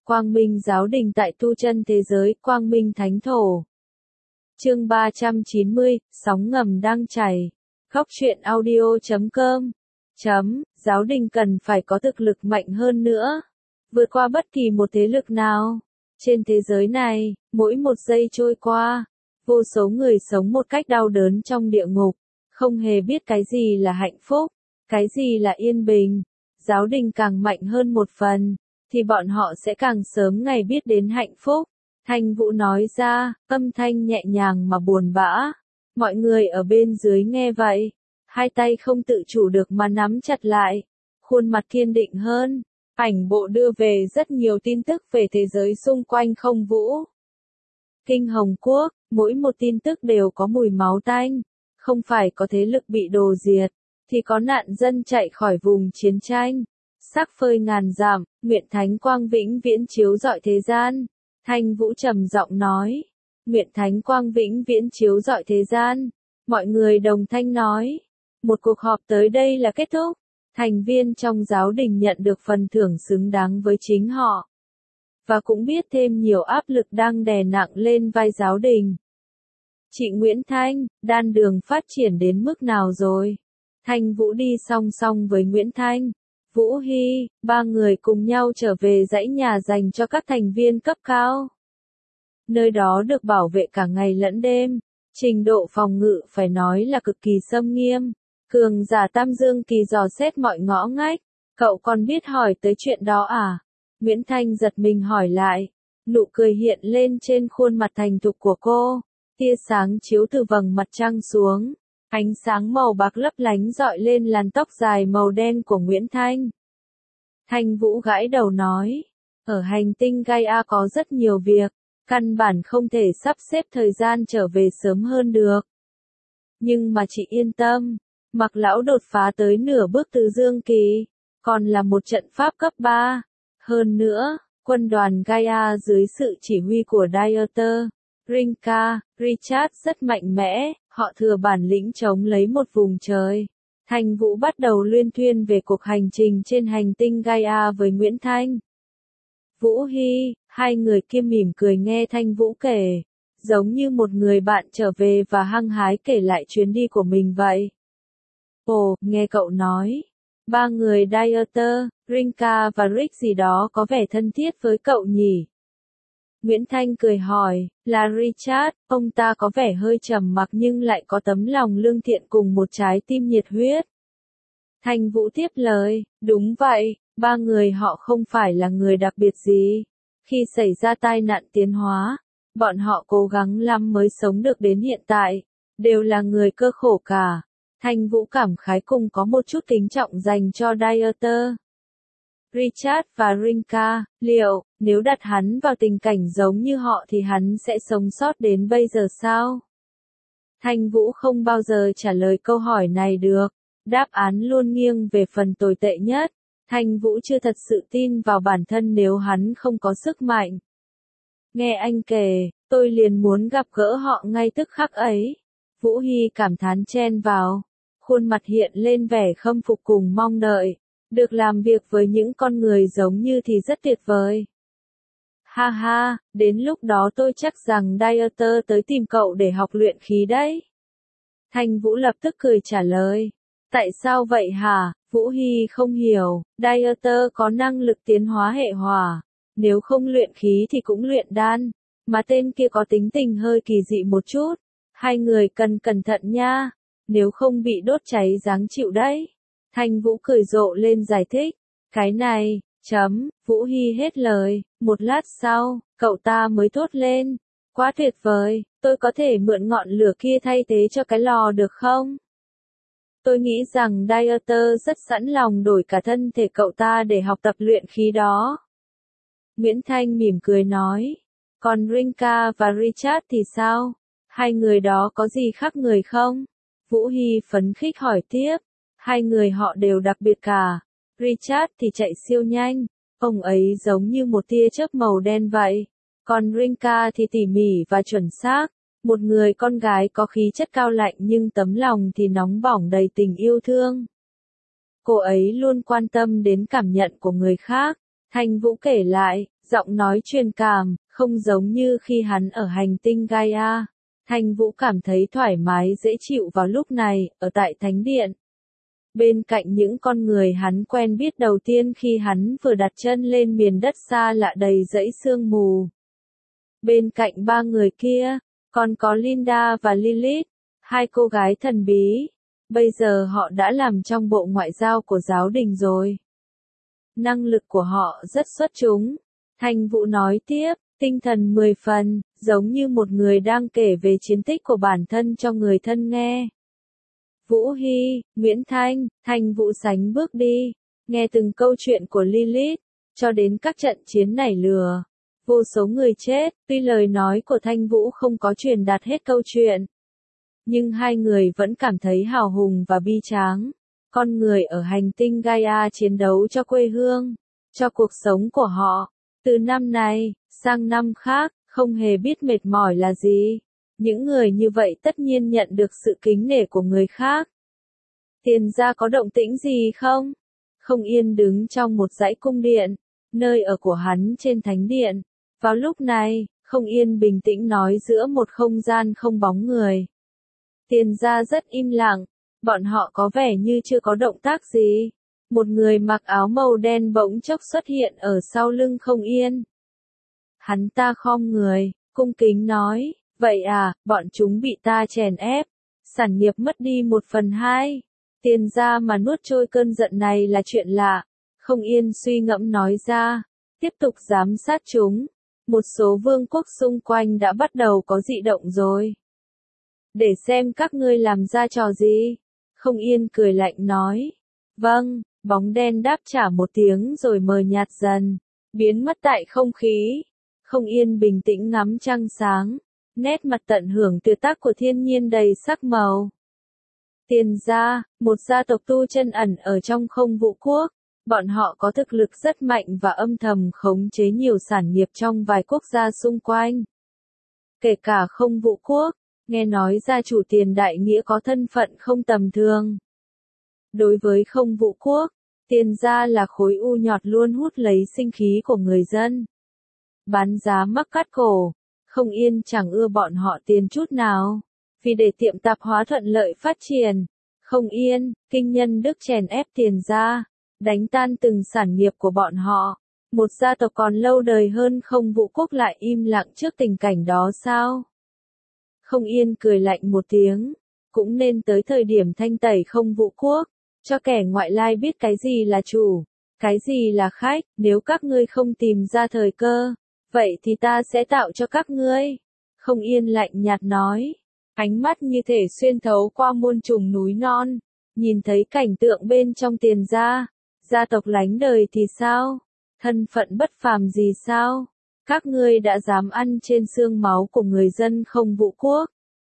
Quang Minh giáo đình tại tu chân thế giới, Quang Minh thánh thổ. Chương 390, sóng ngầm đang chảy. Góc truyện audio.com. Giáo đình cần phải có thực lực mạnh hơn nữa, vượt qua bất kỳ một thế lực nào. Trên thế giới này, mỗi một giây trôi qua, vô số người sống một cách đau đớn trong địa ngục, không hề biết cái gì là hạnh phúc, cái gì là yên bình. Giáo đình càng mạnh hơn một phần, thì bọn họ sẽ càng sớm ngày biết đến hạnh phúc. Thanh Vũ nói ra, âm thanh nhẹ nhàng mà buồn bã. Mọi người ở bên dưới nghe vậy, hai tay không tự chủ được mà nắm chặt lại, khuôn mặt kiên định hơn. Ảnh bộ đưa về rất nhiều tin tức về thế giới xung quanh Không Vũ. Kinh Hồng Quốc, mỗi một tin tức đều có mùi máu tanh, không phải có thế lực bị đồ diệt, thì có nạn dân chạy khỏi vùng chiến tranh. Sắc phơi ngàn dặm, nguyện thánh quang vĩnh viễn chiếu rọi thế gian. Thanh Vũ trầm giọng nói, nguyện thánh quang vĩnh viễn chiếu rọi thế gian. Mọi người đồng thanh nói, một cuộc họp tới đây là kết thúc. Thành viên trong giáo đình nhận được phần thưởng xứng đáng với chính họ, và cũng biết thêm nhiều áp lực đang đè nặng lên vai giáo đình. Chị Nguyễn Thanh, đan đường phát triển đến mức nào rồi? Thanh Vũ đi song song với Nguyễn Thanh, Vũ Hy, ba người cùng nhau trở về dãy nhà dành cho các thành viên cấp cao. Nơi đó được bảo vệ cả ngày lẫn đêm, trình độ phòng ngự phải nói là cực kỳ xâm nghiêm. Cường giả Tam Dương Kỳ dò xét mọi ngõ ngách, cậu còn biết hỏi tới chuyện đó à? Nguyễn Thanh giật mình hỏi lại, nụ cười hiện lên trên khuôn mặt thành thục của cô, tia sáng chiếu từ vầng mặt trăng xuống, ánh sáng màu bạc lấp lánh rọi lên làn tóc dài màu đen của Nguyễn Thanh. Thanh Vũ gãi đầu nói, ở hành tinh Gaia có rất nhiều việc, căn bản không thể sắp xếp thời gian trở về sớm hơn được. Nhưng mà chị yên tâm, Mặc lão đột phá tới nửa bước từ Dương Kỳ, còn là một trận pháp cấp 3. Hơn nữa, quân đoàn Gaia dưới sự chỉ huy của Dieter, Rinka, Richard rất mạnh mẽ, họ thừa bản lĩnh chống lấy một vùng trời. Thanh Vũ bắt đầu luyên thuyên về cuộc hành trình trên hành tinh Gaia với Nguyễn Thanh. Vũ Hy, hai người kia mỉm cười nghe Thanh Vũ kể, giống như một người bạn trở về và hăng hái kể lại chuyến đi của mình vậy. Ồ, nghe cậu nói, ba người Dieter, Rinka và Rick gì đó có vẻ thân thiết với cậu nhỉ? Nguyễn Thanh cười hỏi, là Richard, ông ta có vẻ hơi trầm mặc nhưng lại có tấm lòng lương thiện cùng một trái tim nhiệt huyết. Thanh Vũ tiếp lời, đúng vậy, ba người họ không phải là người đặc biệt gì. Khi xảy ra tai nạn tiến hóa, bọn họ cố gắng lắm mới sống được đến hiện tại, đều là người cơ khổ cả. Thanh Vũ cảm khái cùng có một chút kính trọng dành cho Dieter, Richard và Rinka, nếu đặt hắn vào tình cảnh giống như họ thì hắn sẽ sống sót đến bây giờ sao? Thanh Vũ không bao giờ trả lời câu hỏi này được, đáp án luôn nghiêng về phần tồi tệ nhất. Thanh Vũ chưa thật sự tin vào bản thân nếu hắn không có sức mạnh. Nghe anh kể, tôi liền muốn gặp gỡ họ ngay tức khắc ấy. Vũ Hy cảm thán chen vào, khuôn mặt hiện lên vẻ khâm phục cùng mong đợi. Được làm việc với những con người giống như thì rất tuyệt vời. Ha ha, đến lúc đó tôi chắc rằng Dieter tới tìm cậu để học luyện khí đấy. Thanh Vũ lập tức cười trả lời. Tại sao vậy hả? Vũ Hy không hiểu, Dieter có năng lực tiến hóa hệ hỏa. Nếu không luyện khí thì cũng luyện đan. Mà tên kia có tính tình hơi kỳ dị một chút. Hai người cần cẩn thận nha. Nếu không bị đốt cháy giáng chịu đấy. Thanh Vũ cười rộ lên giải thích. Cái này, Vũ Hy hết lời. Một lát sau, cậu ta mới thốt lên. Quá tuyệt vời, tôi có thể mượn ngọn lửa kia thay thế cho cái lò được không? Tôi nghĩ rằng Dieter rất sẵn lòng đổi cả thân thể cậu ta để học tập luyện khí đó. Nguyễn Thanh mỉm cười nói. Còn Rinka và Richard thì sao? Hai người đó có gì khác người không? Vũ Hy phấn khích hỏi tiếp. Hai người họ đều đặc biệt cả. Richard thì chạy siêu nhanh. Ông ấy giống như một tia chớp màu đen vậy. Còn Rinka thì tỉ mỉ và chuẩn xác. Một người con gái có khí chất cao lạnh nhưng tấm lòng thì nóng bỏng đầy tình yêu thương. Cô ấy luôn quan tâm đến cảm nhận của người khác. Thanh Vũ kể lại, Giọng nói truyền cảm, không giống như khi hắn ở hành tinh Gaia. Thanh Vũ cảm thấy thoải mái dễ chịu vào lúc này, ở tại thánh điện. Bên cạnh những con người hắn quen biết đầu tiên khi hắn vừa đặt chân lên miền đất xa lạ đầy dãy sương mù. Bên cạnh ba người kia, còn có Linda và Lilith, hai cô gái thần bí. Bây giờ họ đã làm trong bộ ngoại giao của giáo đình rồi. Năng lực của họ rất xuất chúng. Thanh Vũ nói tiếp, tinh thần 10 phần, giống như một người đang kể về chiến tích của bản thân cho người thân nghe. Vũ Hy, Nguyễn Thanh, Thanh Vũ sánh bước đi, nghe từng câu chuyện của Lilith, cho đến các trận chiến nảy lửa. Vô số người chết, tuy lời nói của Thanh Vũ không có truyền đạt hết câu chuyện. Nhưng hai người vẫn cảm thấy hào hùng và bi tráng. Con người ở hành tinh Gaia chiến đấu cho quê hương, cho cuộc sống của họ. Từ năm này, sang năm khác, không hề biết mệt mỏi là gì. Những người như vậy tất nhiên nhận được sự kính nể của người khác. Tiền gia có động tĩnh gì không? Không Yên đứng trong một dãy cung điện, nơi ở của hắn trên thánh điện. Vào lúc này, Không Yên bình tĩnh nói giữa một không gian không bóng người. Tiền gia rất im lặng, bọn họ có vẻ như chưa có động tác gì. Một người mặc áo màu đen bỗng chốc xuất hiện ở sau lưng Không Yên. Hắn ta khom người, cung kính nói, vậy à, bọn chúng bị ta chèn ép, sản nghiệp mất đi 1/2. Tiền gia mà nuốt trôi cơn giận này là chuyện lạ. Không Yên suy ngẫm nói ra, tiếp tục giám sát chúng. Một số vương quốc xung quanh đã bắt đầu có dị động rồi. Để xem các ngươi làm ra trò gì. Không Yên cười lạnh nói. Vâng, bóng đen đáp trả một tiếng rồi mờ nhạt dần, biến mất tại không khí. Không Yên bình tĩnh ngắm trăng sáng, nét mặt tận hưởng tuyệt tác của thiên nhiên đầy sắc màu. Tiền gia, một gia tộc tu chân ẩn ở trong Không Vũ Quốc. Bọn họ có thực lực rất mạnh và âm thầm khống chế nhiều sản nghiệp trong vài quốc gia xung quanh. Kể cả Không Vũ Quốc, nghe nói gia chủ Tiền Đại Nghĩa có thân phận không tầm thường. Đối với Không Vũ Quốc, Tiền gia là khối u nhọt luôn hút lấy sinh khí của người dân. Bán giá mắc cắt cổ, Không Yên chẳng ưa bọn họ tiền chút nào. Vì để tiệm tạp hóa thuận lợi phát triển, Không Yên, Kinh Nhân Đức chèn ép Tiền gia, đánh tan từng sản nghiệp của bọn họ. Một gia tộc còn lâu đời hơn Không Vũ Quốc lại im lặng trước tình cảnh đó sao? Không Yên cười lạnh một tiếng, cũng nên tới thời điểm thanh tẩy Không Vũ Quốc, cho kẻ ngoại lai biết cái gì là chủ, cái gì là khách. Nếu các ngươi không tìm ra thời cơ, vậy thì ta sẽ tạo cho các ngươi. Không Yên lạnh nhạt nói, ánh mắt như thể xuyên thấu qua muôn trùng núi non, nhìn thấy cảnh tượng bên trong Tiền gia. Gia tộc lánh đời thì sao? Thân phận bất phàm gì sao? Các ngươi đã dám ăn trên xương máu của người dân Không Vũ Quốc.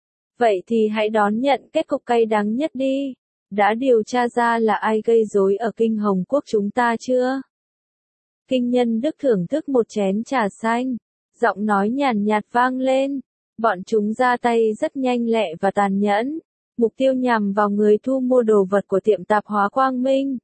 Vậy thì hãy đón nhận kết cục cay đắng nhất đi. Đã điều tra ra là ai gây rối ở Kinh Hồng Quốc chúng ta chưa? Kinh Nhân Đức thưởng thức một chén trà xanh, giọng nói nhàn nhạt vang lên. Bọn chúng ra tay rất nhanh lẹ và tàn nhẫn, mục tiêu nhằm vào người thu mua đồ vật của tiệm tạp hóa Quang Minh.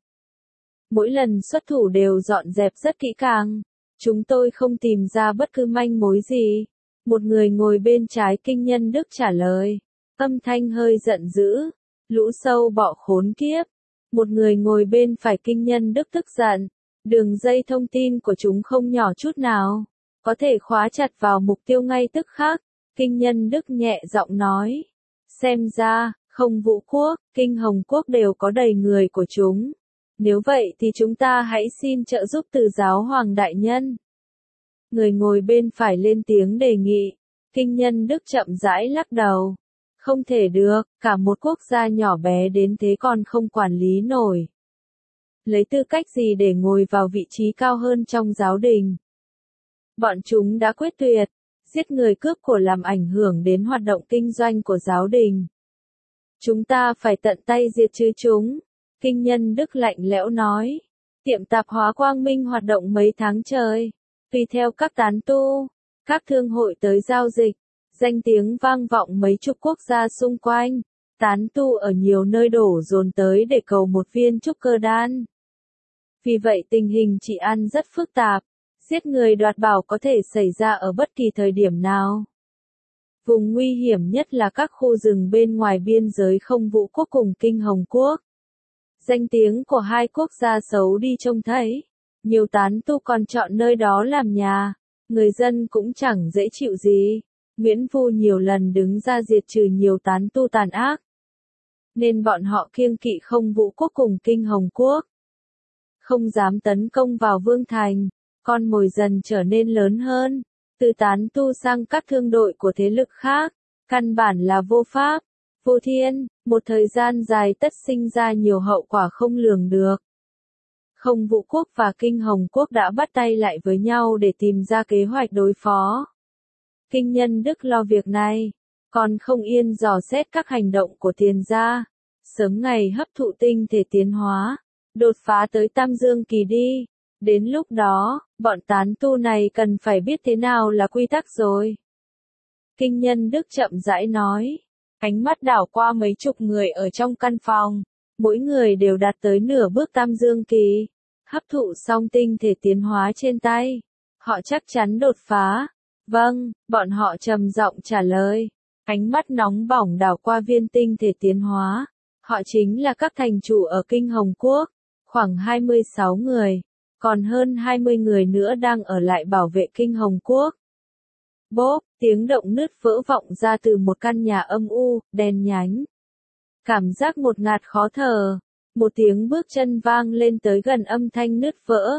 Mỗi lần xuất thủ đều dọn dẹp rất kỹ càng. Chúng tôi không tìm ra bất cứ manh mối gì. Một người ngồi bên trái Kinh Nhân Đức trả lời. Âm thanh hơi giận dữ. Lũ sâu bọ khốn kiếp. Một người ngồi bên phải Kinh Nhân Đức tức giận. Đường dây thông tin của chúng không nhỏ chút nào. Có thể khóa chặt vào mục tiêu ngay tức khắc. Kinh Nhân Đức nhẹ giọng nói. Xem ra, Không Vũ Quốc, Kinh Hồng Quốc đều có đầy người của chúng. Nếu vậy thì chúng ta hãy xin trợ giúp từ giáo hoàng đại nhân. Người ngồi bên phải lên tiếng đề nghị. Kinh Nhân Đức chậm rãi lắc đầu. Không thể được, cả một quốc gia nhỏ bé đến thế còn không quản lý nổi. Lấy tư cách gì để ngồi vào vị trí cao hơn trong giáo đình? Bọn chúng đã quyết tuyệt, giết người cướp của làm ảnh hưởng đến hoạt động kinh doanh của giáo đình. Chúng ta phải tận tay diệt trừ chúng. Kinh Nhân Đức lạnh lẽo nói. Tiệm tạp hóa Quang Minh hoạt động mấy tháng trời. Tùy theo các tán tu, các thương hội tới giao dịch, danh tiếng vang vọng mấy chục quốc gia xung quanh. Tán tu ở nhiều nơi đổ dồn tới để cầu một viên trúc cơ đan. Vì vậy tình hình trị an rất phức tạp. Giết người đoạt bảo có thể xảy ra ở bất kỳ thời điểm nào. Vùng nguy hiểm nhất là các khu rừng bên ngoài biên giới không Vũ quốc cùng Kinh Hồng quốc. Danh tiếng của hai quốc gia xấu đi trông thấy. Nhiều tán tu còn chọn nơi đó làm nhà. Người dân cũng chẳng dễ chịu gì. Nguyễn Vu nhiều lần đứng ra diệt trừ nhiều tán tu tàn ác. Nên bọn họ kiêng kỵ không Vũ quốc cùng Kinh Hồng quốc. Không dám tấn công vào Vương Thành. Con mồi dần trở nên lớn hơn. Từ tán tu sang các thương đội của thế lực khác. Căn bản là vô pháp, vô thiên. Một thời gian dài tất sinh ra nhiều hậu quả không lường được. Không Vũ quốc và Kinh Hồng quốc đã bắt tay lại với nhau để tìm ra kế hoạch đối phó. Kinh Nhân Đức lo việc này, còn không yên dò xét các hành động của Tiền gia. Sớm ngày hấp thụ tinh thể tiến hóa, đột phá tới Tam Dương kỳ đi. Đến lúc đó, bọn tán tu này cần phải biết thế nào là quy tắc rồi. Kinh Nhân Đức chậm rãi nói, ánh mắt đảo qua mấy chục người ở trong căn phòng. Mỗi người đều đạt tới nửa bước Tam Dương kỳ. Hấp thụ xong tinh thể tiến hóa trên tay. Họ chắc chắn đột phá. Vâng, bọn họ trầm giọng trả lời. Ánh mắt nóng bỏng đảo qua viên tinh thể tiến hóa. Họ chính là các thành chủ ở Kinh Hồng quốc. Khoảng 26 người. Còn hơn 20 người nữa đang ở lại bảo vệ Kinh Hồng quốc. Bốp, tiếng động nứt vỡ vọng ra từ một căn nhà âm u, đen nhánh. Cảm giác ngột ngạt khó thở. Một tiếng bước chân vang lên tới gần âm thanh nứt vỡ.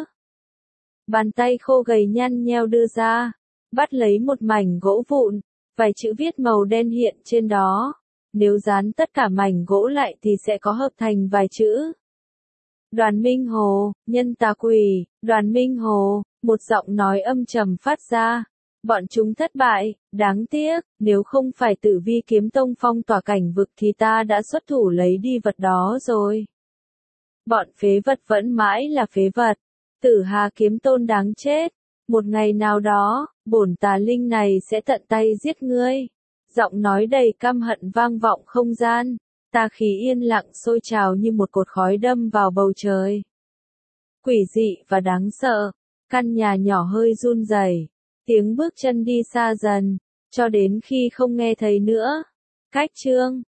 Bàn tay khô gầy nhăn nheo đưa ra, bắt lấy một mảnh gỗ vụn, vài chữ viết màu đen hiện trên đó. Nếu dán tất cả mảnh gỗ lại thì sẽ có hợp thành vài chữ. Đoàn Minh Hồ, nhân tà quỷ, Đoàn Minh Hồ, một giọng nói âm trầm phát ra. Bọn chúng thất bại, đáng tiếc, nếu không phải Tử Vi Kiếm Tông phong tỏa cảnh vực thì ta đã xuất thủ lấy đi vật đó rồi. Bọn phế vật vẫn mãi là phế vật. Tử Hà Kiếm Tôn đáng chết. Một ngày nào đó, bổn tà linh này sẽ tận tay giết ngươi. Giọng nói đầy căm hận vang vọng không gian. Tà khí yên lặng sôi trào như một cột khói đâm vào bầu trời. Quỷ dị và đáng sợ. Căn nhà nhỏ hơi run rẩy. Tiếng bước chân đi xa dần, cho đến khi không nghe thấy nữa. Cách chương